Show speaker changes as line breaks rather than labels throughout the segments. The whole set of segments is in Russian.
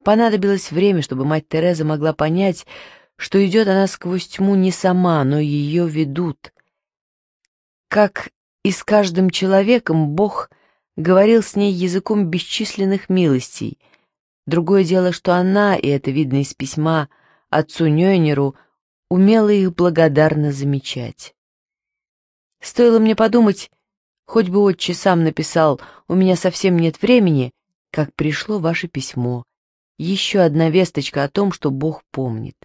Понадобилось время, чтобы мать Тереза могла понять, что идет она сквозь тьму не сама, но ее ведут. Как и с каждым человеком Бог говорил с ней языком бесчисленных милостей. Другое дело, что она, и это видно из письма отцу Нёйнеру, умела их благодарно замечать. Стоило мне подумать, хоть бы отче сам написал, у меня совсем нет времени, как пришло ваше письмо. Еще одна весточка о том, что Бог помнит.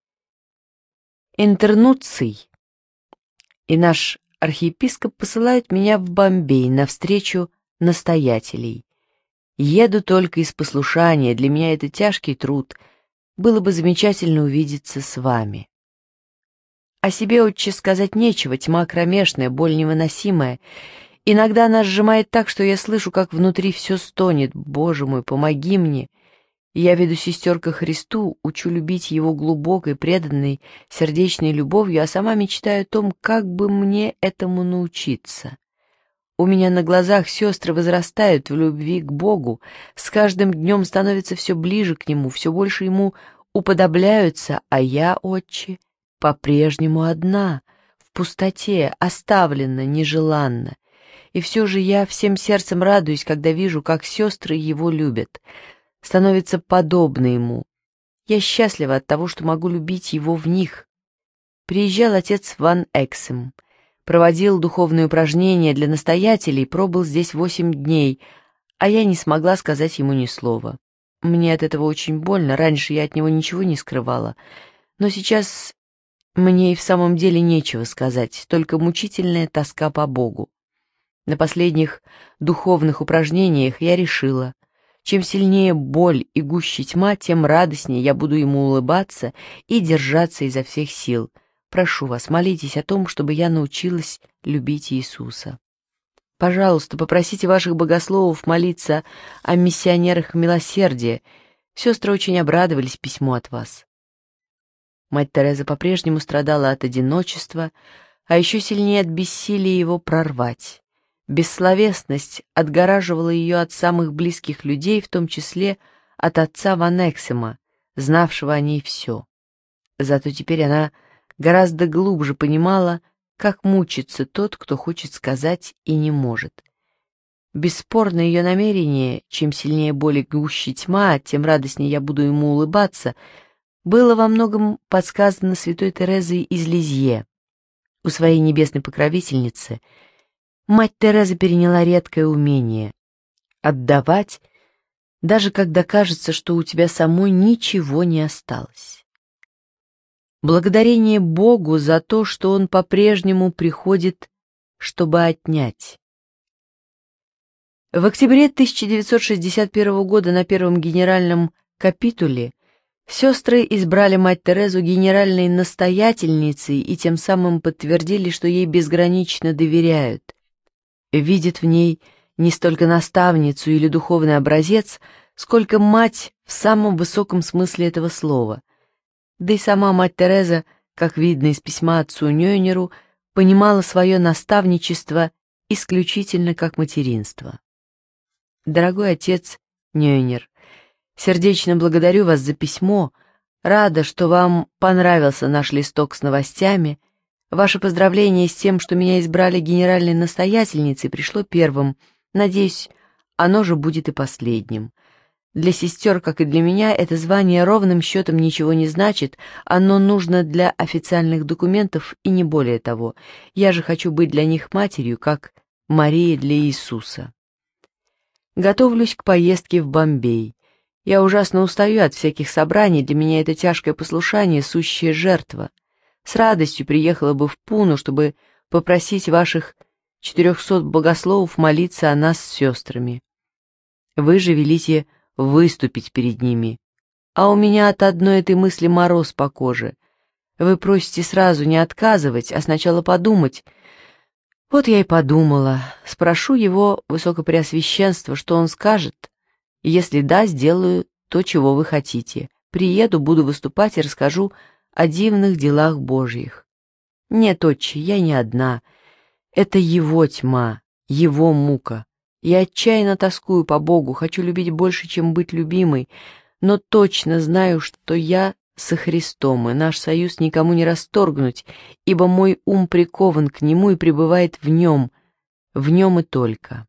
Интернуций и наш архиепископ посылают меня в Бомбей на встречу настоятелей. Еду только из послушания, для меня это тяжкий труд. Было бы замечательно увидеться с вами. О себе, отче, сказать нечего, тьма кромешная, боль невыносимая. Иногда она сжимает так, что я слышу, как внутри все стонет. Боже мой, помоги мне. Я веду сестер ко Христу, учу любить Его глубокой, преданной, сердечной любовью, а сама мечтаю о том, как бы мне этому научиться. У меня на глазах сестры возрастают в любви к Богу, с каждым днем становятся все ближе к Нему, все больше Ему уподобляются, а я, отче, по-прежнему одна, в пустоте, оставлена, нежеланна. И все же я всем сердцем радуюсь, когда вижу, как сестры Его любят, становятся подобны Ему. Я счастлива от того, что могу любить Его в них. Приезжал отец Ван Эксем, проводил духовные упражнения для настоятелей, пробыл здесь 8 дней, а я не смогла сказать ему ни слова. Мне от этого очень больно, раньше я от него ничего не скрывала, но сейчас мне и в самом деле нечего сказать, только мучительная тоска по Богу. На последних духовных упражнениях я решила, чем сильнее боль и гуще тьма, тем радостнее я буду ему улыбаться и держаться изо всех сил. Прошу вас, молитесь о том, чтобы я научилась любить Иисуса. Пожалуйста, попросите ваших богословов молиться о миссионерах милосердия. Сестры очень обрадовались письму от вас. Мать Тереза по-прежнему страдала от одиночества, а еще сильнее от бессилия его прорвать. Бессловесность отгораживала ее от самых близких людей, в том числе от отца Ван Эксема, знавшего о ней все. Зато теперь она гораздо глубже понимала, как мучится тот, кто хочет сказать и не может. Бесспорно, ее намерение, чем сильнее боль и гуще тьма, тем радостнее я буду ему улыбаться, было во многом подсказано святой Терезой из Лизье. У своей небесной покровительницы мать Тереза переняла редкое умение — отдавать, даже когда кажется, что у тебя самой ничего не осталось. Благодарение Богу за то, что Он по-прежнему приходит, чтобы отнять. В октябре 1961 года на Первом генеральном капитуле сестры избрали мать Терезу генеральной настоятельницей и тем самым подтвердили, что ей безгранично доверяют, видят в ней не столько наставницу или духовный образец, сколько мать в самом высоком смысле этого слова. Да и сама мать Тереза, как видно из письма отцу Нёйнеру, понимала свое наставничество исключительно как материнство. Дорогой отец Нёйнер, сердечно благодарю вас за письмо, рада, что вам понравился наш листок с новостями. Ваше поздравление с тем, что меня избрали генеральной настоятельницей, пришло первым. Надеюсь, оно же будет и последним. Для сестер, как и для меня, это звание ровным счетом ничего не значит, оно нужно для официальных документов и не более того. Я же хочу быть для них матерью, как Мария для Иисуса. Готовлюсь к поездке в Бомбей. Я ужасно устаю от всяких собраний, для меня это тяжкое послушание, сущая жертва. С радостью приехала бы в Пуну, чтобы попросить ваших 400 богословов молиться о нас с сестрами. Вы же велите выступить перед ними. А у меня от одной этой мысли мороз по коже. Вы просите сразу не отказывать, а сначала подумать. Вот я и подумала. Спрошу его высокопреосвященство, что он скажет. Если да, сделаю то, чего вы хотите. Приеду, буду выступать и расскажу о дивных делах Божьих. Нет, отче, я не одна. Это его тьма, его мука. Я отчаянно тоскую по Богу, хочу любить больше, чем быть любимой, но точно знаю, что я со Христом, и наш союз никому не расторгнуть, ибо мой ум прикован к нему и пребывает в нем и только.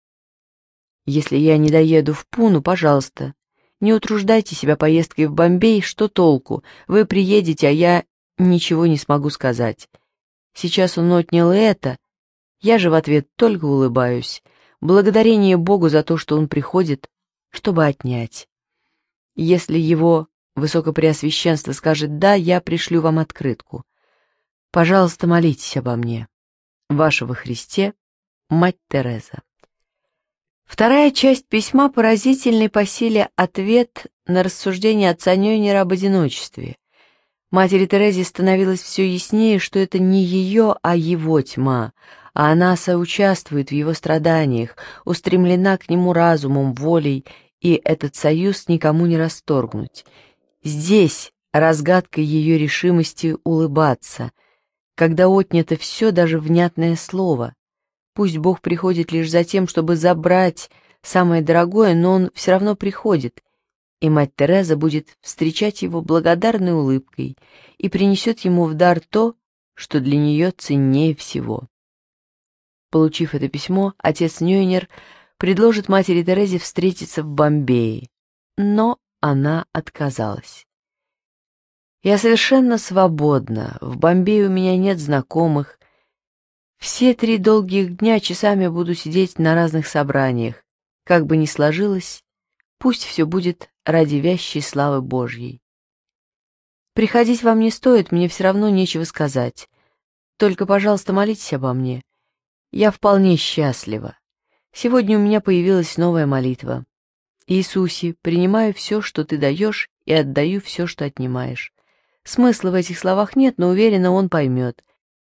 Если я не доеду в Пуну, пожалуйста, не утруждайте себя поездкой в Бомбей, что толку? Вы приедете, а я ничего не смогу сказать. Сейчас он отнял и это, я же в ответ только улыбаюсь. Благодарение Богу за то, что он приходит, чтобы отнять. Если его Высокопреосвященство скажет «да», я пришлю вам открытку. Пожалуйста, молитесь обо мне. Ваша во Христе, мать Тереза. Вторая часть письма — поразительный по силе ответ на рассуждение отца Нёйнера об одиночестве. Матери Терезе становилось все яснее, что это не ее, а его тьма, а она соучаствует в его страданиях, устремлена к нему разумом, волей, и этот союз никому не расторгнуть. Здесь разгадка ее решимости улыбаться, когда отнято все, даже внятное слово. Пусть Бог приходит лишь за тем, чтобы забрать самое дорогое, но Он все равно приходит, и мать Тереза будет встречать его благодарной улыбкой и принесет ему в дар то, что для нее ценнее всего. Получив это письмо, отец Нёйнер предложит матери Терезе встретиться в Бомбее, но она отказалась. «Я совершенно свободна, в Бомбее у меня нет знакомых. Все 3 долгих дня часами буду сидеть на разных собраниях. Как бы ни сложилось, пусть все будет ради вящей славы Божьей. Приходить вам не стоит, мне все равно нечего сказать. Только, пожалуйста, молитесь обо мне. Я вполне счастлива. Сегодня у меня появилась новая молитва. Иисусе, принимаю все, что ты даешь, и отдаю все, что отнимаешь. Смысла в этих словах нет, но уверена, он поймет.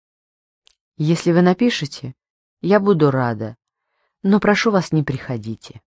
Если вы напишете, я буду рада, но прошу вас, не приходите».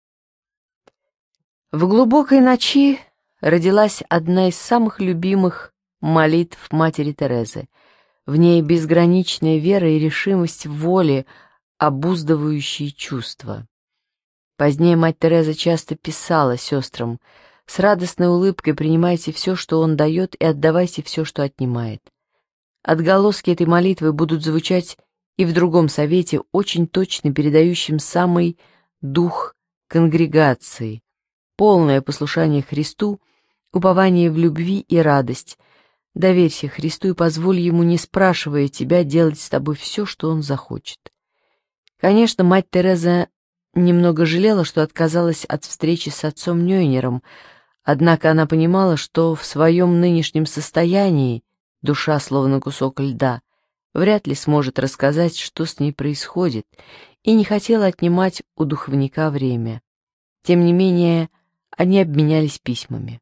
В глубокой ночи родилась одна из самых любимых молитв матери Терезы. В ней безграничная вера и решимость в воле, обуздывающие чувства. Позднее мать Тереза часто писала сестрам: «С радостной улыбкой принимайте все, что он дает, и отдавайте все, что отнимает». Отголоски этой молитвы будут звучать и в другом совете, очень точно передающем самый дух конгрегации, полное послушание Христу, упование в любви и радость. Доверься Христу и позволь Ему, не спрашивая тебя, делать с тобой все, что Он захочет. Конечно, мать Тереза немного жалела, что отказалась от встречи с отцом Нёйнером, однако она понимала, что в своем нынешнем состоянии, душа словно кусок льда, вряд ли сможет рассказать, что с ней происходит, и не хотела отнимать у духовника время. Тем не менее, они обменялись письмами.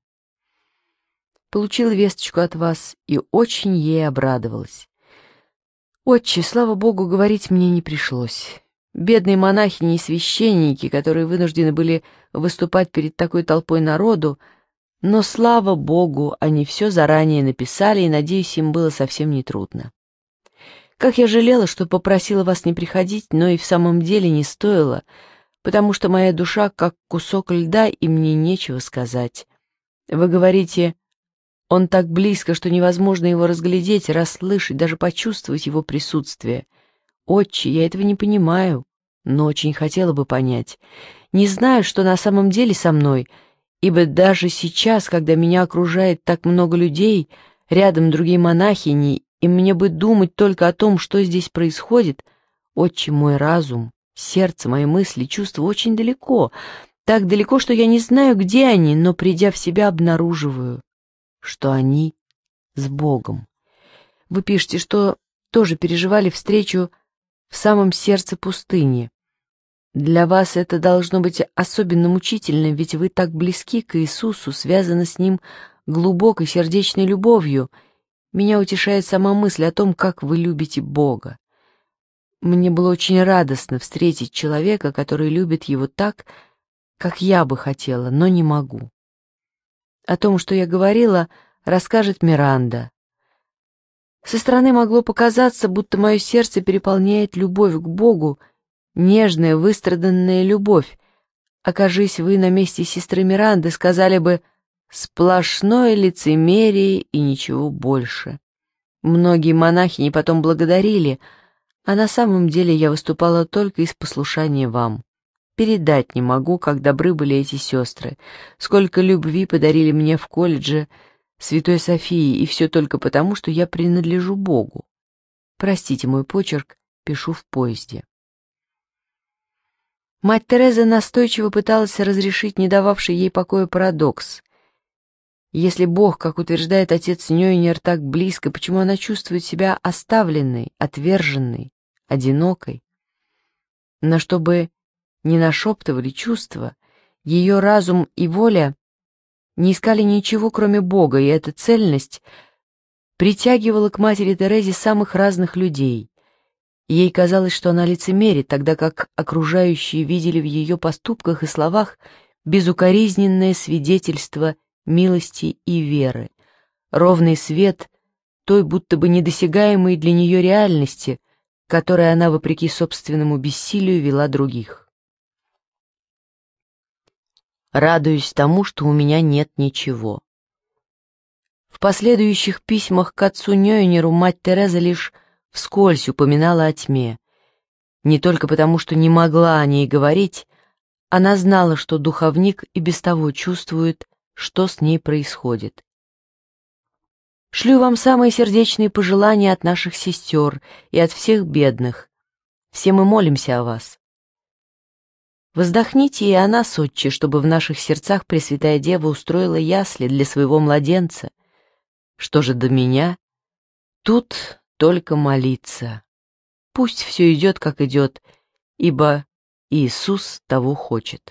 «Получила весточку от вас и очень ей обрадовалась. Отче, слава Богу, говорить мне не пришлось. Бедные монахини и священники, которые вынуждены были выступать перед такой толпой народу, но, слава Богу, они все заранее написали, и, надеюсь, им было совсем нетрудно. Как я жалела, что попросила вас не приходить, но и в самом деле не стоило, потому что моя душа как кусок льда, и мне нечего сказать. Вы говорите, он так близко, что невозможно его разглядеть, расслышать, даже почувствовать его присутствие. Отче, я этого не понимаю, но очень хотела бы понять. Не знаю, что на самом деле со мной, ибо даже сейчас, когда меня окружает так много людей, рядом другие монахини, и мне бы думать только о том, что здесь происходит, отче, мой разум, сердце, мои мысли, чувства очень далеко, так далеко, что я не знаю, где они, но, придя в себя, обнаруживаю, что они с Богом. Вы пишете, что тоже переживали встречу в самом сердце пустыни. Для вас это должно быть особенно мучительно, ведь вы так близки к Иисусу, связаны с Ним глубокой сердечной любовью. Меня утешает сама мысль о том, как вы любите Бога. Мне было очень радостно встретить человека, который любит Его так, как я бы хотела, но не могу. О том, что я говорила, расскажет Миранда. Со стороны могло показаться, будто мое сердце переполняет любовь к Богу, нежная, выстраданная любовь. Окажись вы на месте сестры Миранды, сказали бы: Сплошное лицемерие и ничего больше. Многие монахини потом благодарили, а на самом деле я выступала только из послушания вам. Передать не могу, как добры были эти сестры, сколько любви подарили мне в колледже Святой Софии, и все только потому, что я принадлежу Богу. Простите мой почерк, пишу в поезде. Мать Тереза настойчиво пыталась разрешить не дававший ей покоя парадокс. Если Бог, как утверждает отец Нёйнер, так близко, почему она чувствует себя оставленной, отверженной, одинокой? Но чтобы не нашептывали чувства, ее разум и воля не искали ничего, кроме Бога, и эта цельность притягивала к матери Терезе самых разных людей. Ей казалось, что она лицемерит, тогда как окружающие видели в ее поступках и словах безукоризненное свидетельство милости и веры, ровный свет той будто бы недосягаемой для нее реальности, которой она, вопреки собственному бессилию, вела других. Радуюсь тому, что у меня нет ничего. В последующих письмах к отцу Нёйнеру мать Тереза лишь вскользь упоминала о тьме. Не только потому, что не могла о ней говорить, она знала, что духовник и без того чувствует, что с ней происходит. Шлю вам самые сердечные пожелания от наших сестер и от всех бедных. Все мы молимся о вас. Воздохните и о нас, отче, чтобы в наших сердцах Пресвятая Дева устроила ясли для своего младенца. Что же до меня? Тут только молиться. Пусть все идет, как идет, ибо Иисус того хочет.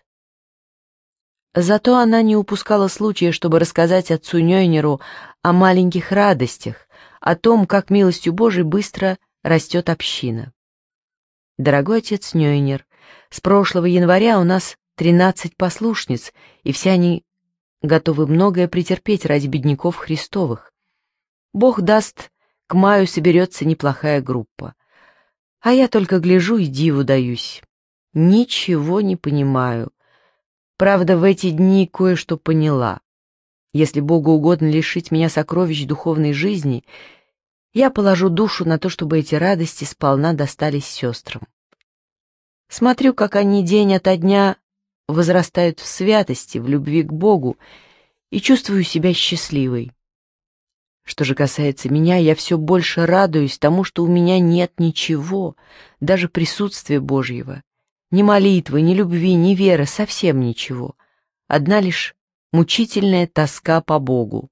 Зато она не упускала случая, чтобы рассказать отцу Нёйнеру о маленьких радостях, о том, как милостью Божией быстро растет община. Дорогой отец Нёйнер, с прошлого января у нас 13 послушниц, и все они готовы многое претерпеть ради бедняков Христовых. Бог даст, к маю соберется неплохая группа. А я только гляжу и диву даюсь. Ничего не понимаю. Правда, в эти дни кое-что поняла. Если Богу угодно лишить меня сокровищ духовной жизни, я положу душу на то, чтобы эти радости сполна достались сестрам. Смотрю, как они день ото дня возрастают в святости, в любви к Богу, и чувствую себя счастливой. Что же касается меня, я все больше радуюсь тому, что у меня нет ничего, даже присутствия Божьего. Ни молитвы, ни любви, ни веры, совсем ничего. Одна лишь мучительная тоска по Богу.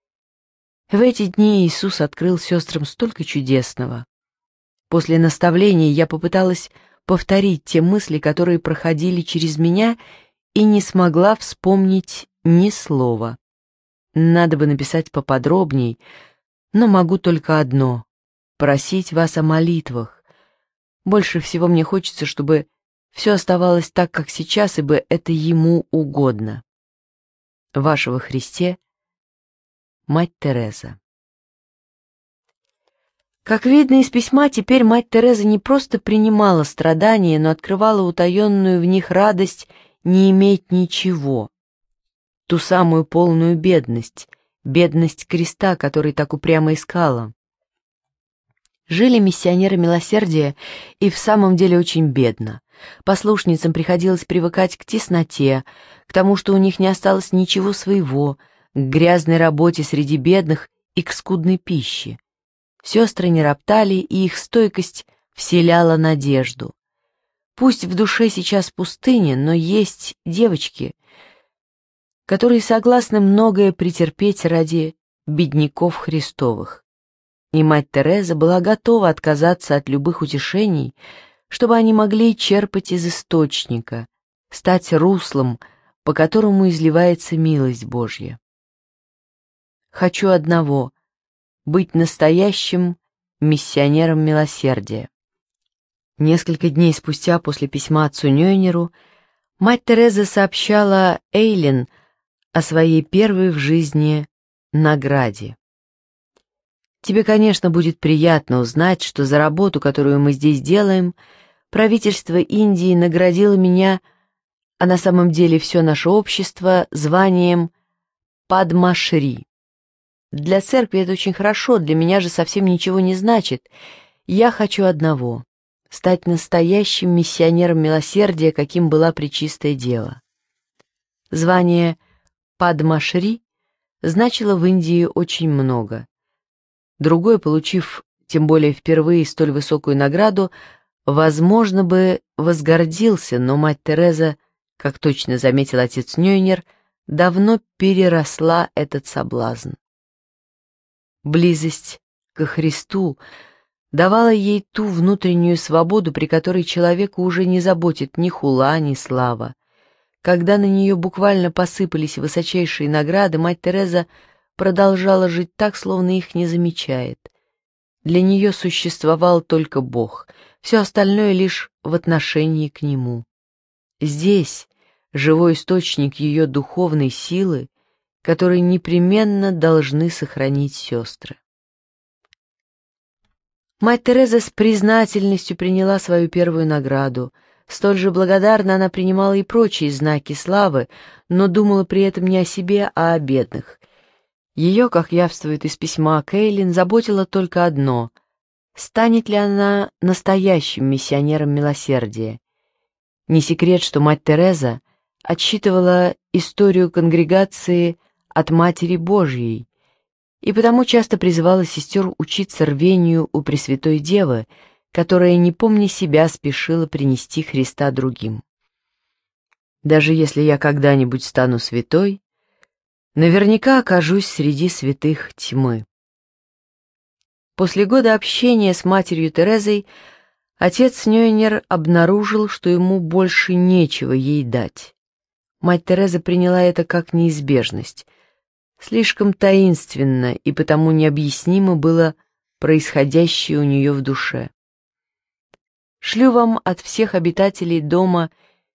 В эти дни Иисус открыл сестрам столько чудесного. После наставления я попыталась повторить те мысли, которые проходили через меня, и не смогла вспомнить ни слова. Надо бы написать поподробней, но могу только одно — просить вас о молитвах. Больше всего мне хочется, чтобы все оставалось так, как сейчас, ибо это Ему угодно. Ваша во Христе, мать Тереза. Как видно из письма, теперь мать Тереза не просто принимала страдания, но открывала утаенную в них радость не иметь ничего. Ту самую полную бедность, бедность креста, который так упрямо искала. Жили миссионеры милосердия и в самом деле очень бедно. Послушницам приходилось привыкать к тесноте, к тому, что у них не осталось ничего своего, к грязной работе среди бедных и к скудной пище. Сестры не роптали, и их стойкость вселяла надежду. Пусть в душе сейчас пустыня, но есть девочки, которые согласны многое претерпеть ради бедняков Христовых. И мать Тереза была готова отказаться от любых утешений, чтобы они могли черпать из источника, стать руслом, по которому изливается милость Божья. Хочу одного — быть настоящим миссионером милосердия. Несколько дней спустя после письма отцу Нёйнеру мать Тереза сообщала Эйлин о своей первой в жизни награде. Тебе, конечно, будет приятно узнать, что за работу, которую мы здесь делаем, правительство Индии наградило меня, а на самом деле все наше общество, званием Падма-Шри. Для церкви это очень хорошо, для меня же совсем ничего не значит. Я хочу одного — стать настоящим миссионером милосердия, каким была Пречистая Дева. Звание Падма-Шри значило в Индии очень много. Другой, получив, тем более впервые, столь высокую награду, возможно бы возгордился, но мать Тереза, как точно заметил отец Нёйнер, давно переросла этот соблазн. Близость ко Христу давала ей ту внутреннюю свободу, при которой человеку уже не заботит ни хула, ни слава. Когда на нее буквально посыпались высочайшие награды, мать Тереза продолжала жить так, словно их не замечает. Для нее существовал только Бог, все остальное лишь в отношении к Нему. Здесь живой источник ее духовной силы, который непременно должны сохранить сестры. Мать Тереза с признательностью приняла свою первую награду. Столь же благодарно она принимала и прочие знаки славы, но думала при этом не о себе, а о бедных. Ее, как явствует из письма Кейлин, заботило только одно — станет ли она настоящим миссионером милосердия. Не секрет, что мать Тереза отсчитывала историю конгрегации от Матери Божьей, и потому часто призывала сестер учиться рвению у Пресвятой Девы, которая, не помня себя, спешила принести Христа другим. Даже если я когда-нибудь стану святой, наверняка окажусь среди святых тьмы. После года общения с матерью Терезой отец Нёйнер обнаружил, что ему больше нечего ей дать. Мать Тереза приняла это как неизбежность. Слишком таинственно и потому необъяснимо было происходящее у нее в душе. Шлю вам от всех обитателей дома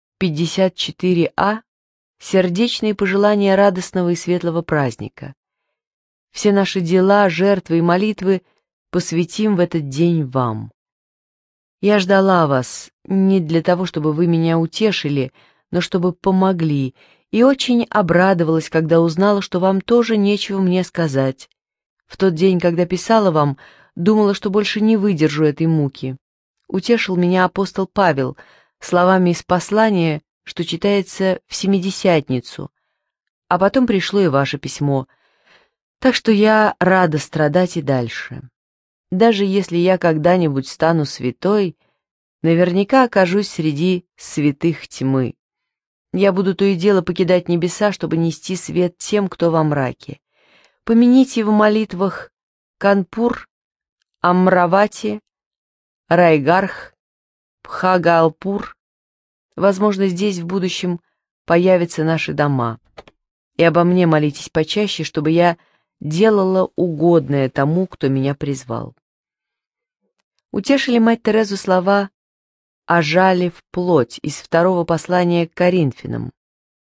54А сердечные пожелания радостного и светлого праздника. Все наши дела, жертвы и молитвы посвятим в этот день вам. Я ждала вас не для того, чтобы вы меня утешили, но чтобы помогли, и очень обрадовалась, когда узнала, что вам тоже нечего мне сказать. В тот день, когда писала вам, думала, что больше не выдержу этой муки. Утешил меня апостол Павел словами из послания, что читается в Семидесятницу, а потом пришло и ваше письмо, так что я рада страдать и дальше. Даже если я когда-нибудь стану святой, наверняка окажусь среди святых тьмы. Я буду то и дело покидать небеса, чтобы нести свет тем, кто во мраке. Помяните в молитвах Канпур, Амравати, Райгарх, Бхагалпур. Возможно, здесь в будущем появятся наши дома. И обо мне молитесь почаще, чтобы я делала угодное тому, кто меня призвал. Утешили мать Терезу слова о жале в плоть из второго послания к Коринфянам.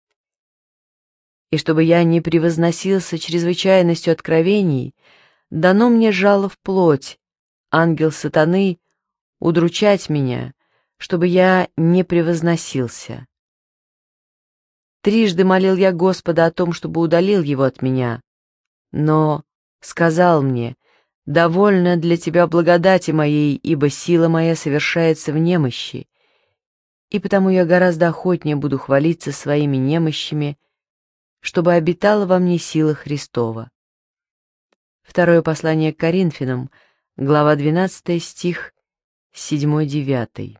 И чтобы я не превозносился чрезвычайностью откровений, дано мне жало в плоть, ангел сатаны, удручать меня, чтобы я не превозносился. Трижды молил я Господа о том, чтобы удалил его от меня, но сказал мне: «Довольно для тебя благодати моей, ибо сила моя совершается в немощи, и потому я гораздо охотнее буду хвалиться своими немощами, чтобы обитала во мне сила Христова». Второе послание к Коринфянам, глава 12, стих 7-9.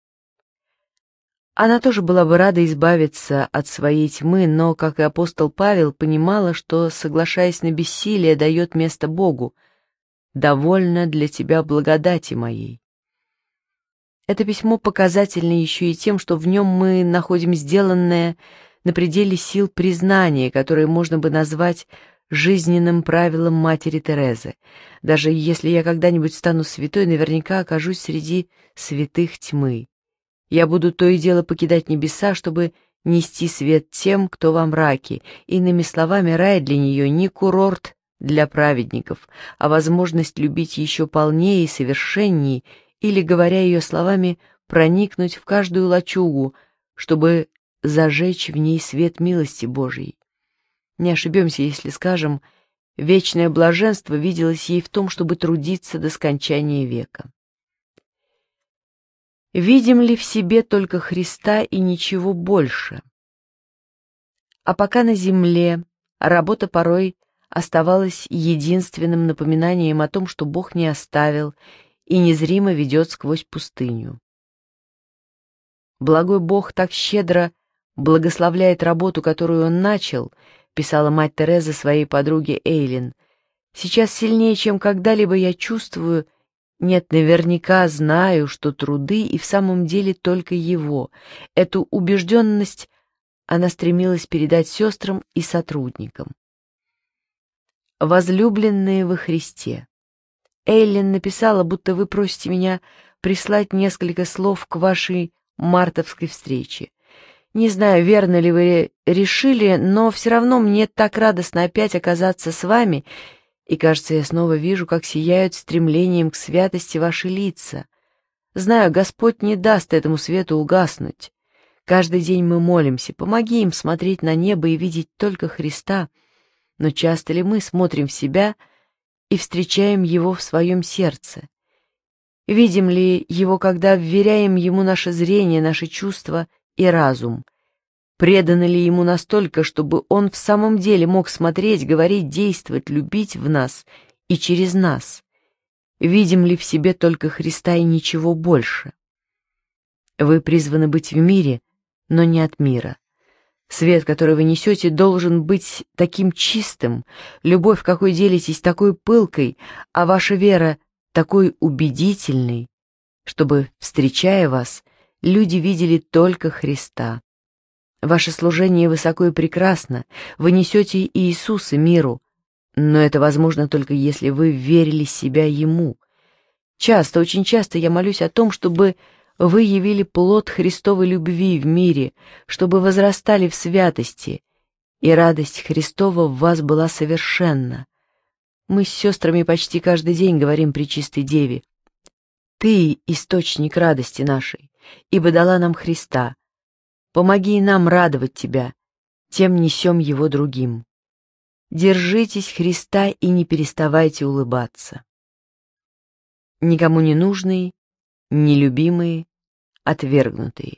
Она тоже была бы рада избавиться от своей тьмы, но, как и апостол Павел, понимала, что, соглашаясь на бессилие, дает место Богу. «Довольно для тебя благодати моей». Это письмо показательно еще и тем, что в нем мы находим сделанное на пределе сил признание, которое можно бы назвать жизненным правилом матери Терезы. Даже если я когда-нибудь стану святой, наверняка окажусь среди святых тьмы. Я буду то и дело покидать небеса, чтобы нести свет тем, кто во мраке. Иными словами, рай для нее не курорт для праведников, а возможность любить еще полнее и совершеннее, или, говоря ее словами, проникнуть в каждую лачугу, чтобы зажечь в ней свет милости Божьей. Не ошибемся, если скажем, вечное блаженство виделось ей в том, чтобы трудиться до скончания века. Видим ли в себе только Христа и ничего больше? А пока на земле работа порой оставалась единственным напоминанием о том, что Бог не оставил и незримо ведет сквозь пустыню. «Благой Бог так щедро благословляет работу, которую Он начал», писала мать Тереза своей подруге Эйлин. «Сейчас сильнее, чем когда-либо я чувствую, нет, наверняка знаю, что труды и в самом деле только Его. Эту убежденность она стремилась передать сестрам и сотрудникам. Возлюбленные во Христе, Эйлин написала, будто вы просите меня прислать несколько слов к вашей мартовской встрече. Не знаю, верно ли вы решили, но все равно мне так радостно опять оказаться с вами, и, кажется, я снова вижу, как сияют стремлением к святости ваши лица. Знаю, Господь не даст этому свету угаснуть. Каждый день мы молимся, помоги им смотреть на небо и видеть только Христа, но часто ли мы смотрим в себя и встречаем Его в своем сердце? Видим ли Его, когда вверяем Ему наше зрение, наши чувства и разум? Преданы ли Ему настолько, чтобы Он в самом деле мог смотреть, говорить, действовать, любить в нас и через нас? Видим ли в себе только Христа и ничего больше? Вы призваны быть в мире, но не от мира. Свет, который вы несете, должен быть таким чистым, любовь, какой делитесь, такой пылкой, а ваша вера такой убедительной, чтобы, встречая вас, люди видели только Христа. Ваше служение высоко и прекрасно, вы несете Иисуса миру, но это возможно только если вы верили себя Ему. Часто, очень часто я молюсь о том, чтобы вы явили плод Христовой любви в мире, чтобы возрастали в святости, и радость Христова в вас была совершенна. Мы с сестрами почти каждый день говорим Пречистой Деве: «Ты — источник радости нашей, ибо дала нам Христа. Помоги нам радовать Тебя, тем несем Его другим. Держитесь Христа и не переставайте улыбаться». Никому не нужные, нелюбимые, отвергнутые.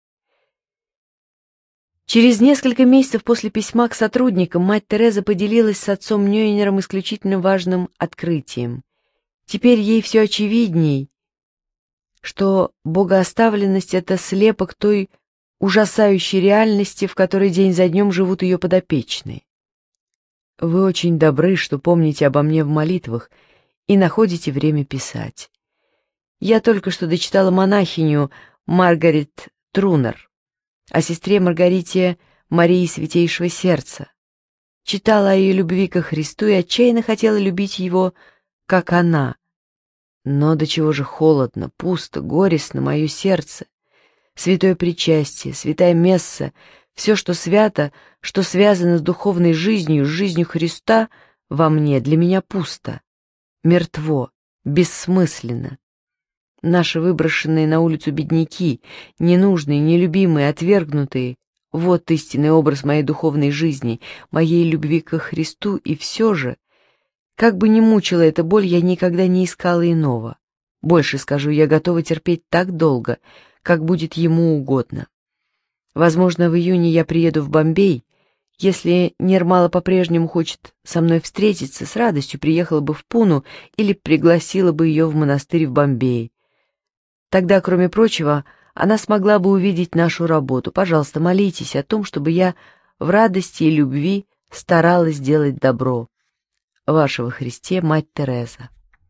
Через несколько месяцев после письма к сотрудникам мать Тереза поделилась с отцом Нёйнером исключительно важным открытием. Теперь ей все очевидней, что богооставленность — это слепок той ужасающей реальности, в которой день за днем живут ее подопечные. «Вы очень добры, что помните обо мне в молитвах и находите время писать. Я только что дочитала монахиню Маргарет Трунер о сестре Маргарите Марии Святейшего Сердца. Читала о ее любви ко Христу и отчаянно хотела любить Его, как она. Но до чего же холодно, пусто, горестно мое сердце. Святое причастие, святая месса, все, что свято, что связано с духовной жизнью, с жизнью Христа во мне, для меня пусто, мертво, бессмысленно. Наши выброшенные на улицу бедняки, ненужные, нелюбимые, отвергнутые — вот истинный образ моей духовной жизни, моей любви ко Христу, и все же, как бы ни мучила эта боль, я никогда не искала иного. Больше скажу, я готова терпеть так долго, как будет Ему угодно. Возможно, в июне я приеду в Бомбей. Если Нирмала по-прежнему хочет со мной встретиться, с радостью приехала бы в Пуну или пригласила бы ее в монастырь в Бомбее. Тогда, кроме прочего, она смогла бы увидеть нашу работу. Пожалуйста, молитесь о том, чтобы я в радости и любви старалась делать добро. Ваша во Христе мать Тереза.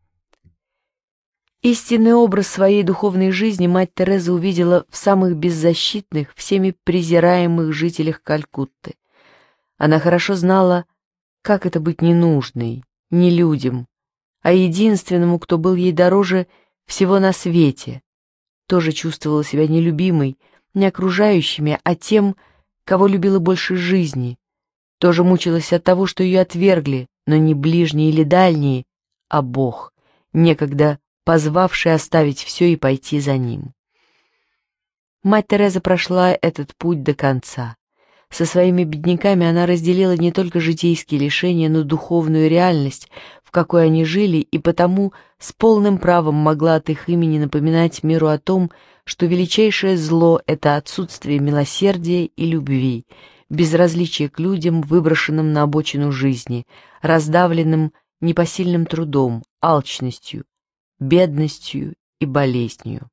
Истинный образ своей духовной жизни мать Тереза увидела в самых беззащитных, всеми презираемых жителях Калькутты. Она хорошо знала, как это быть ненужной, не людям, а единственному, кто был ей дороже всего на свете. Тоже чувствовала себя нелюбимой, не окружающими, а тем, кого любила больше жизни. Тоже мучилась от того, что ее отвергли, но не ближние или дальние, а Бог, некогда позвавший оставить все и пойти за Ним. Мать Тереза прошла этот путь до конца. Со своими бедняками она разделила не только житейские лишения, но духовную реальность, в какой они жили, и потому с полным правом могла от их имени напоминать миру о том, что величайшее зло — это отсутствие милосердия и любви, безразличие к людям, выброшенным на обочину жизни, раздавленным непосильным трудом, алчностью, бедностью и болезнью.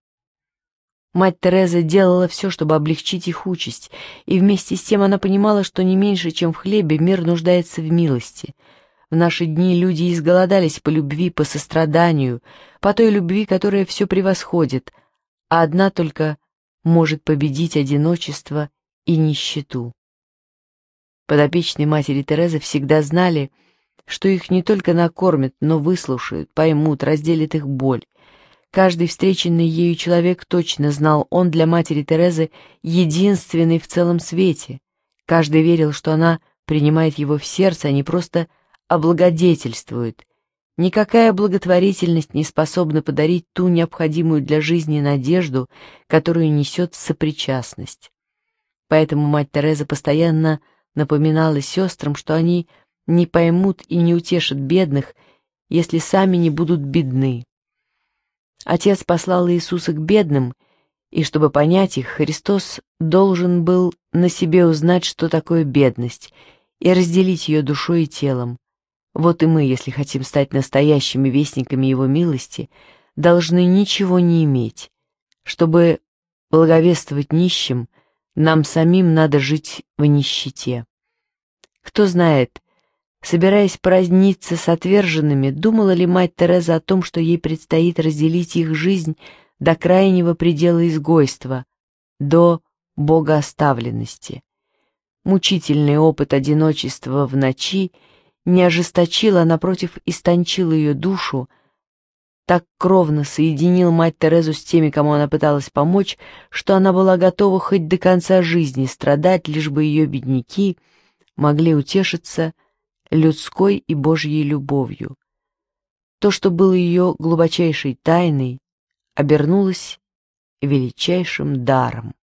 Мать Тереза делала все, чтобы облегчить их участь, и вместе с тем она понимала, что не меньше, чем в хлебе, мир нуждается в милости. В наши дни люди изголодались по любви, по состраданию, по той любви, которая все превосходит, а одна только может победить одиночество и нищету. Подопечные матери Терезы всегда знали, что их не только накормят, но выслушают, поймут, разделят их боль. Каждый встреченный ею человек точно знал, он для матери Терезы единственный в целом свете. Каждый верил, что она принимает его в сердце, а не просто облагодетельствует. Никакая благотворительность не способна подарить ту необходимую для жизни надежду, которую несет сопричастность. Поэтому мать Тереза постоянно напоминала сестрам, что они не поймут и не утешат бедных, если сами не будут бедны. Отец послал Иисуса к бедным, и чтобы понять их, Христос должен был на себе узнать, что такое бедность, и разделить ее душой и телом. Вот и мы, если хотим стать настоящими вестниками Его милости, должны ничего не иметь. Чтобы благовествовать нищим, нам самим надо жить в нищете. Кто знает, собираясь праздниться с отверженными, думала ли мать Тереза о том, что ей предстоит разделить их жизнь до крайнего предела изгойства, до богооставленности. Мучительный опыт одиночества в ночи не ожесточил, а напротив истончил ее душу, так кровно соединил мать Терезу с теми, кому она пыталась помочь, что она была готова хоть до конца жизни страдать, лишь бы ее бедняки могли утешиться людской и Божьей любовью. То, что было ее глубочайшей тайной, обернулось величайшим даром.